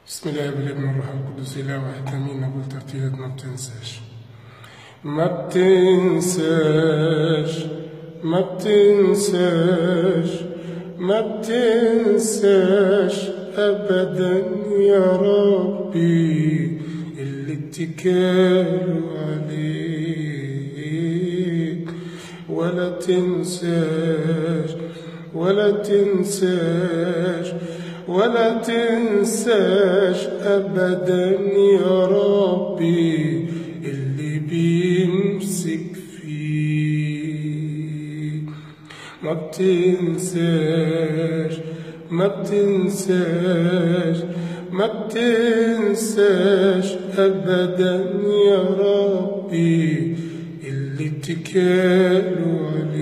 بسم الله والابن والروح القدس إله واحد آمين. نقول ترتيلات ما بتنساش ما بتنساش ما بتنساش ما بتنساش أبدا يا ربي اللي اتكالوا عليك، ولا تنساش ولا تنساش ولا تنساش أبدا يا ربي اللي بيمسك فيك. ما بتنساش ما بتنساش ما بتنساش أبدا يا ربي اللي اتكالوا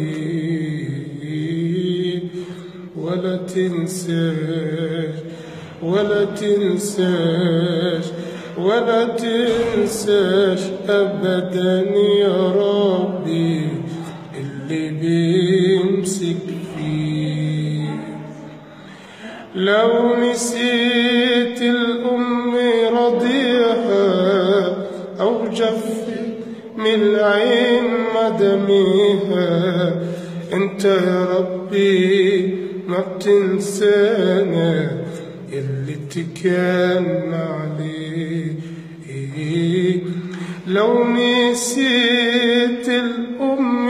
عليك، ولا تنساش ولا تنساش ولا تنساش أبدا يا ربي اللي بيمسك فيك. لو نسيت الأم رضيعها أو جفت من العين مدميها، انت يا ربي ما بتنسانا اللي اتكلنا عليه. لو نسيت الأم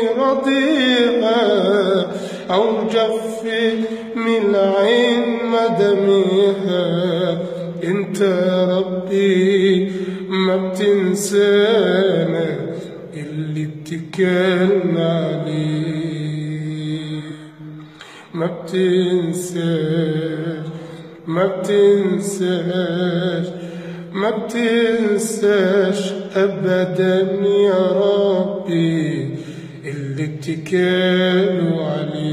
رضيعها أو جف من العين مدميها، انت يا ربي ما بتنسانا اللي اتكلنا عليه. ما بتنساش ما بتنساش ما بتنساش أبدا يا ربي اللي اتكالوا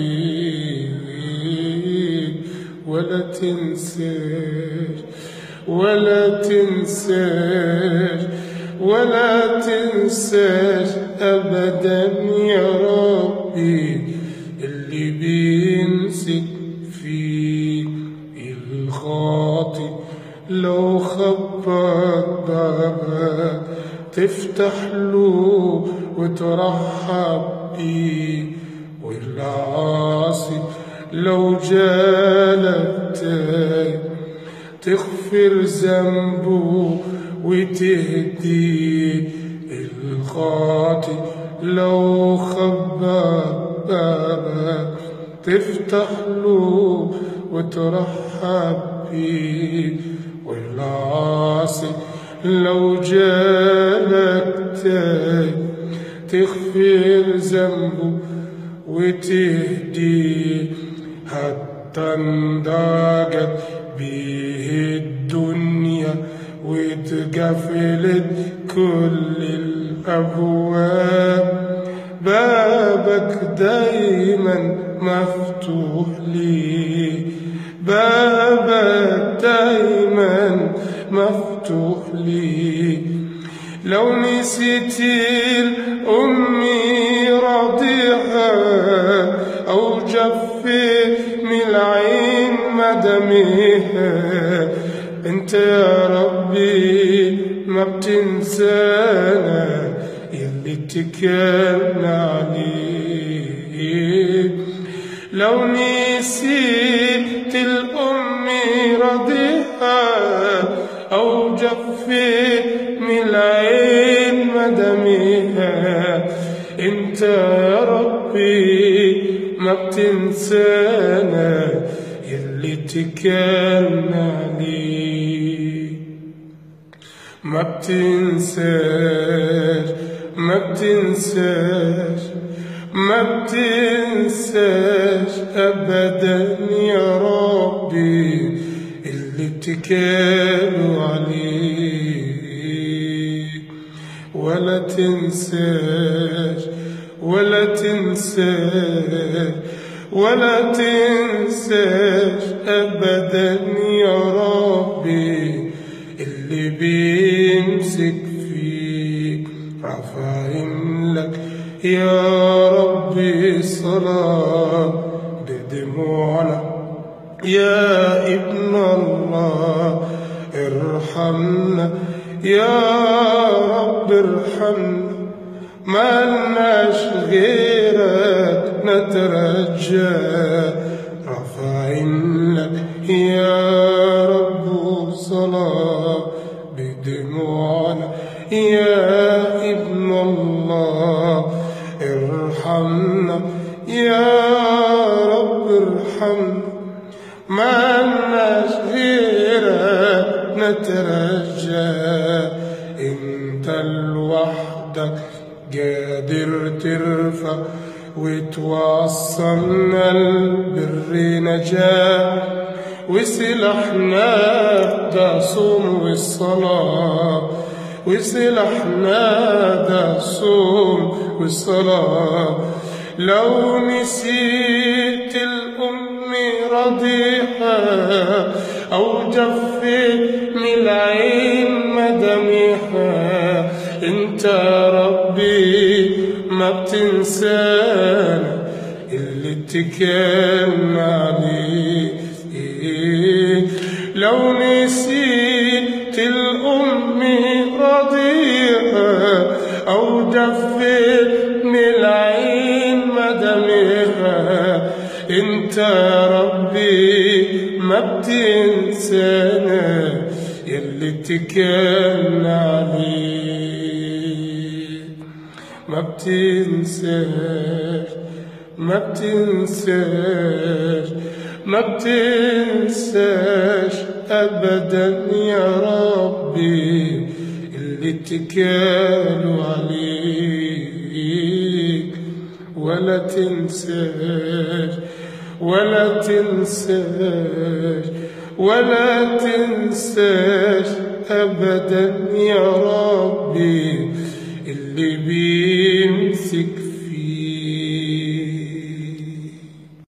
عليك، ولا تنساش ولا تنساش ولا تنساش أبدا يا ربي اللي بيمسك فيك. الخاطئ لو خبط بابك تفتح له وترحب بيه، والعاصي لو جالك تايب تغفر ذنبه وتهديه. الخاطئ لو خبط بابك تفتح له وترحب بيه، والعاصي لو جالك تايب تغفر ذنبه وتهديه. حتى انضاقت بيه الدنيا واتقفلت كل الأبواب، بابك دايما مفتوح لي، بابك دايما مفتوح لي. لو نسيت الأمي رضيعها أو جف من العين مدميها، انت يا ربي ما بتنسانا يلي اتكلنا عليه. لو نسيت الأم رضيعها أو جف من العين مدميها، انت يا ربي ما بتنسانا يلي اتكلنا عليه. ما بتنساش ما بتنساش ما بتنساش أبدا يا ربي اللي اتكالوا عليك، ولا تنساش ولا تنساش ولا تنساش أبدا يا ربي اللي بيمسك فيك. رافعين لك يا ربي صلاة بدموعنا يا ابن الله، ارحمنا يا رب ارحمنا، ما لناش غيرك نترجى، رافعين لك يا رب صلاة بدموعنا يا ابن الله، ارحمنا يا رب ارحمنا، ما لناش غيرك نترجى، انت لوحدك قادر ترفع وتوصلنا البر نجاة، وسلاحنا ده صوم والصلاة، وسلاحنا ده صوم والصلاة، لو نسيت الأم رضيعها أو جفيت من العين مدامعها، انت ربي ما بتنسانا اللي اتكلنا عليه، لو نسيت الأم رضيعها أو جفيت من العين مدامعها، انت ربي ما بتنسانا يلي اتكلنا عليه، ما بتنساش ما بتنساش ما بتنساش أبدا يا ربي اللي اتكالوا عليك، ولا تنساش ولا تنساش ولا تنساش أبدا يا ربي اللي بيه